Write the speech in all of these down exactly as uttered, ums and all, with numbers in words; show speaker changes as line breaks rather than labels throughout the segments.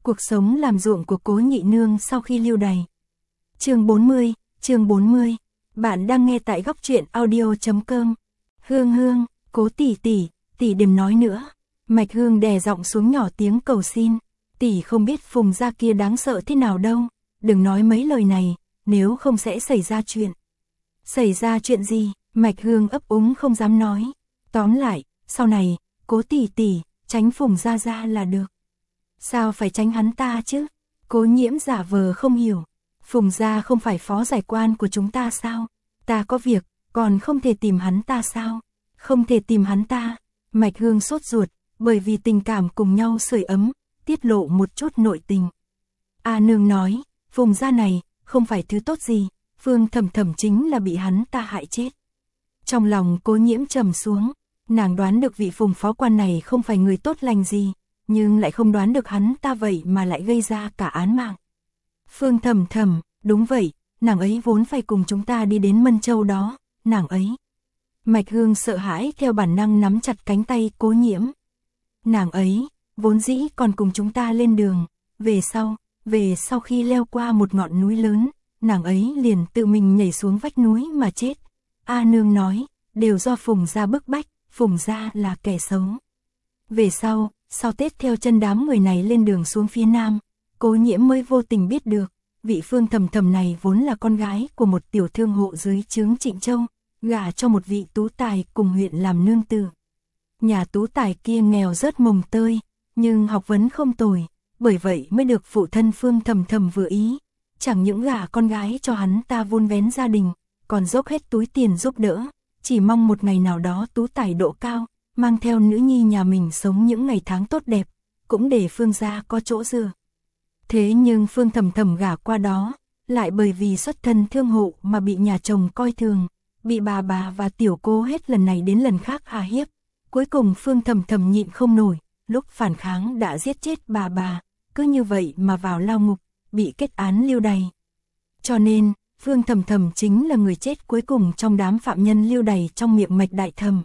Cuộc sống làm ruộng của Cố Nhị Nương sau khi lưu đày. Chương bốn mươi, chương bốn mươi. Bạn đang nghe tại góc truyện audio chấm com. Hương Hương, Cố tỷ tỷ, tỷ đừng nói nữa. Mạch Hương đè giọng xuống nhỏ tiếng cầu xin. Tỷ không biết Phùng gia kia đáng sợ thế nào đâu, đừng nói mấy lời này, nếu không sẽ xảy ra chuyện. Xảy ra chuyện gì? Mạch Hương ấp úng không dám nói. Tóm lại, sau này, Cố tỷ tỷ, tránh Phùng gia gia là được. Sao phải tránh hắn ta chứ? Cố Nhiễm giả vờ không hiểu. Phùng gia không phải phó giải quan của chúng ta sao? Ta có việc, còn không thể tìm hắn ta sao? Không thể tìm hắn ta. Mạch Hương sốt ruột, bởi vì tình cảm cùng nhau sưởi ấm, tiết lộ một chút nội tình. A Nương nói, Phùng gia này, không phải thứ tốt gì, Phương Thẩm Thẩm chính là bị hắn ta hại chết. Trong lòng Cố Nhiễm trầm xuống, nàng đoán được vị Phùng phó quan này không phải người tốt lành gì, nhưng lại không đoán được hắn ta vậy mà lại gây ra cả án mạng. Phương Thẩm Thẩm, đúng vậy, nàng ấy vốn phải cùng chúng ta đi đến Mân Châu đó, nàng ấy. Mạch Hương sợ hãi theo bản năng nắm chặt cánh tay Cố Nhiễm. Nàng ấy, vốn dĩ còn cùng chúng ta lên đường, về sau, về sau khi leo qua một ngọn núi lớn, nàng ấy liền tự mình nhảy xuống vách núi mà chết. A Nương nói, đều do Phùng gia bức bách, Phùng gia là kẻ xấu. Về sau, sau Tết theo chân đám người này lên đường xuống phía Nam, Cố Nhiễm mới vô tình biết được, vị Phương Thẩm Thẩm này vốn là con gái của một tiểu thương hộ dưới trướng Trịnh Châu, gả cho một vị tú tài cùng huyện làm nương tử. Nhà tú tài kia nghèo rớt mồng tơi, nhưng học vấn không tồi, bởi vậy mới được phụ thân Phương Thẩm Thẩm vừa ý. Chẳng những gả con gái cho hắn ta vun vén gia đình, còn dốc hết túi tiền giúp đỡ, chỉ mong một ngày nào đó tú tài độ cao, mang theo nữ nhi nhà mình sống những ngày tháng tốt đẹp, cũng để Phương gia có chỗ dựa. Thế nhưng Phương Thẩm Thẩm gả qua đó, lại bởi vì xuất thân thương hộ mà bị nhà chồng coi thường, bị bà bà và tiểu cô hết lần này đến lần khác hà hiếp. Cuối cùng Phương Thẩm Thẩm nhịn không nổi, lúc phản kháng đã giết chết bà bà, cứ như vậy mà vào lao ngục, bị kết án lưu đày. Cho nên, Phương Thẩm Thẩm chính là người chết cuối cùng trong đám phạm nhân lưu đày trong miệng Mạch Đại Thẩm.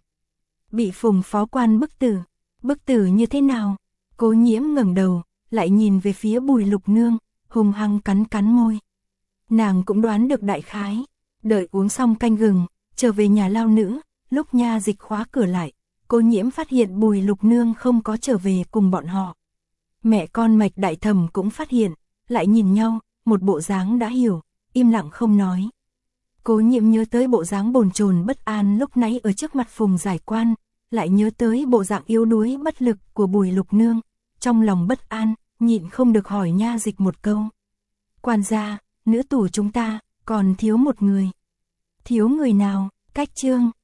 Bị Phùng phó quan bức tử. Bức tử như thế nào? Cố Nhiễm ngẩng đầu, lại nhìn về phía Bùi Lục Nương, hung hăng cắn cắn môi. Nàng cũng đoán được đại khái, đợi uống xong canh gừng, trở về nhà lao nữ, lúc nha dịch khóa cửa lại, Cố Nhiễm phát hiện Bùi Lục Nương không có trở về cùng bọn họ. Mẹ con Mạch Đại Thẩm cũng phát hiện, lại nhìn nhau, một bộ dáng đã hiểu, im lặng không nói. Cố Nhiễm nhớ tới bộ dáng bồn chồn bất an lúc nãy ở trước mặt Phùng giải quan, lại nhớ tới bộ dạng yếu đuối bất lực của Bùi Lục Nương, trong lòng bất an, nhịn không được hỏi nha dịch một câu. Quan gia, nữ tủ chúng ta, còn thiếu một người. Thiếu người nào? Cách Trương,